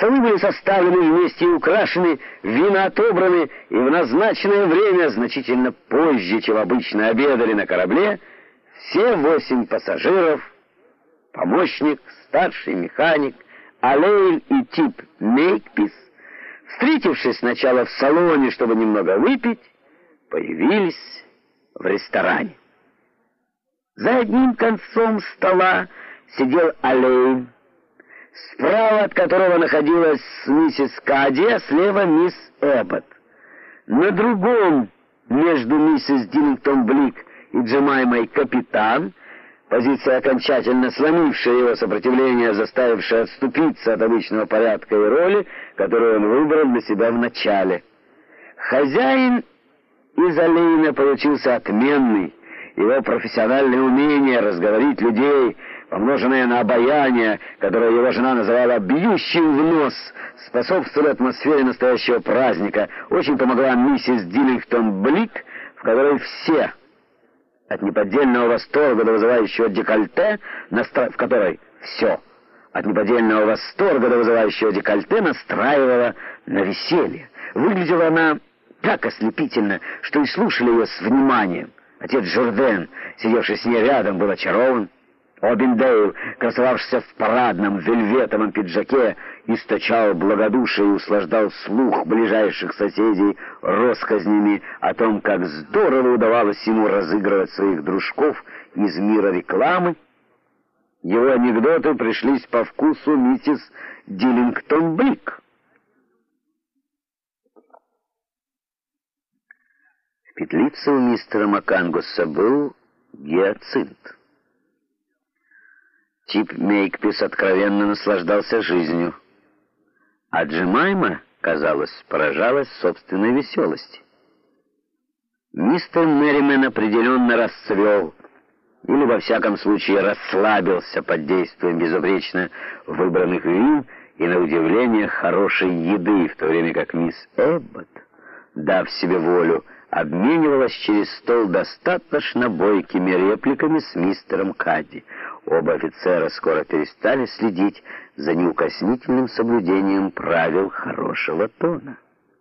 Столы были составлены вместе и украшены, вина отобраны, и в назначенное время, значительно позже, чем обычно обедали на корабле, все 8 пассажиров, помощник, старший механик, Алейн и Тип Мейкпис, встретившись сначала в салоне, чтобы немного выпить, появились в ресторане. За одним концом стола сидел Алейн, справа от которого находилась миссис Кади, а слева мисс Эббот. На другом, между миссис Диллингтон-Блик и Джемаймой, капитан, позиция, окончательно сломившая его сопротивление, заставившая отступиться от обычного порядка и роли, которую он выбрал для себя в начале. Хозяин из Алейна получился отменный. Его профессиональное умение разговорить людей, помноженное на обаяние, которое его жена называла «бьющим в нос», способствовало атмосфере настоящего праздника. Очень помогла миссис Диллингтон-Блик, в которой все, от неподдельного восторга до вызывающего декольте, настраивала на веселье. Выглядела она так ослепительно, что и слушали ее с вниманием. Отец Журден, сидевший с ней рядом, был очарован. Обиндейл, красовавшийся в парадном вельветовом пиджаке, источал благодушие и услаждал слух ближайших соседей россказнями о том, как здорово удавалось ему разыгрывать своих дружков из мира рекламы. Его анекдоты пришлись по вкусу миссис Диллингтон-Блик. В петлице у мистера Макангуса был гиацинт. Тип Мейкпис откровенно наслаждался жизнью, а Джемайма, казалось, поражалась собственной веселости. Мистер Мерримен определенно расцвел, или, во всяком случае, расслабился под действием безупречно выбранных вин и, на удивление, хорошей еды, в то время как мисс Эббот, дав себе волю, обменивалась через стол достаточно бойкими репликами с мистером Кадди. Оба офицера скоро перестали следить за неукоснительным соблюдением правил хорошего тона.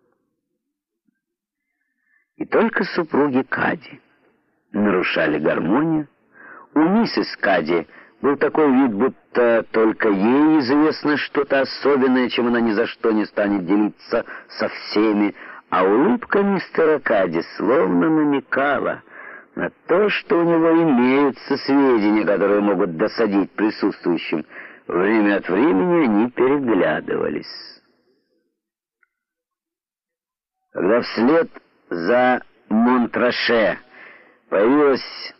И только супруги Кадди нарушали гармонию. У миссис Кадди был такой вид, будто только ей известно что-то особенное, чем она ни за что не станет делиться со всеми, а улыбка мистера Кадди словно намекала на то, что у него имеются сведения, которые могут досадить присутствующим. Время от времени они переглядывались. Когда вслед за Монтраше появилась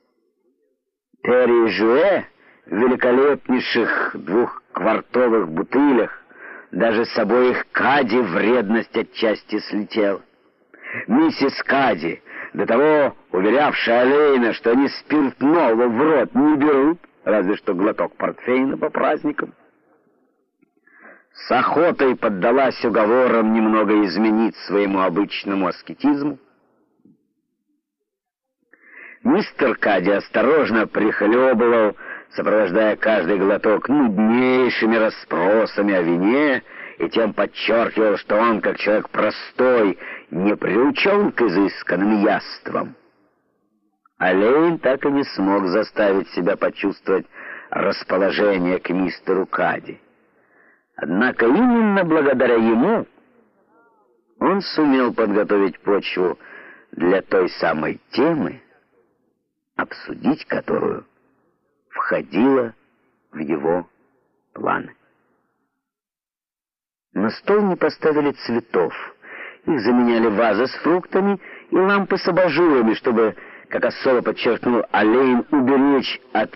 Перри-Жуэ в великолепнейших 2-квартовых бутылях, даже с обоих Кадди вредность отчасти слетела. Миссис Кадди, до того уверявшая Алейна, что они спиртного в рот не берут, разве что глоток портвейна по праздникам, с охотой поддалась уговорам немного изменить своему обычному аскетизму. Мистер Кадди осторожно прихлебывал, сопровождая каждый глоток нуднейшими расспросами о вине, и тем подчеркивал, что он, как человек простой, не приучен к изысканным яствам. Алейн так и не смог заставить себя почувствовать расположение к мистеру Кадди. Однако именно благодаря ему он сумел подготовить почву для той самой темы, обсудить которую входило в его планы. На стол не поставили цветов. Их заменяли вазы с фруктами и лампы с абажурами, чтобы, как особо подчеркнул Алейн, уберечь от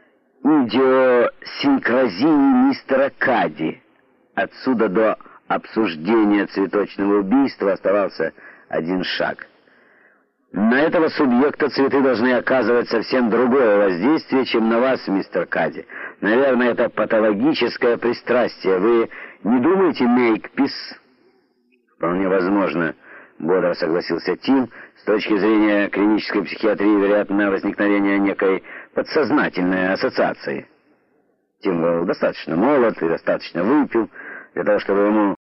идиосинкразии мистера Кадди. Отсюда до обсуждения цветочного убийства оставался один шаг. На этого субъекта цветы должны оказывать совсем другое воздействие, чем на вас, мистер Кадди. Наверное, это патологическое пристрастие. Вы не думаете, Мейкпис? Вполне возможно, бодро согласился Тим. С точки зрения клинической психиатрии, вероятно, возникновение некой подсознательной ассоциации. Тим был достаточно молод и достаточно выпил, для того, чтобы ему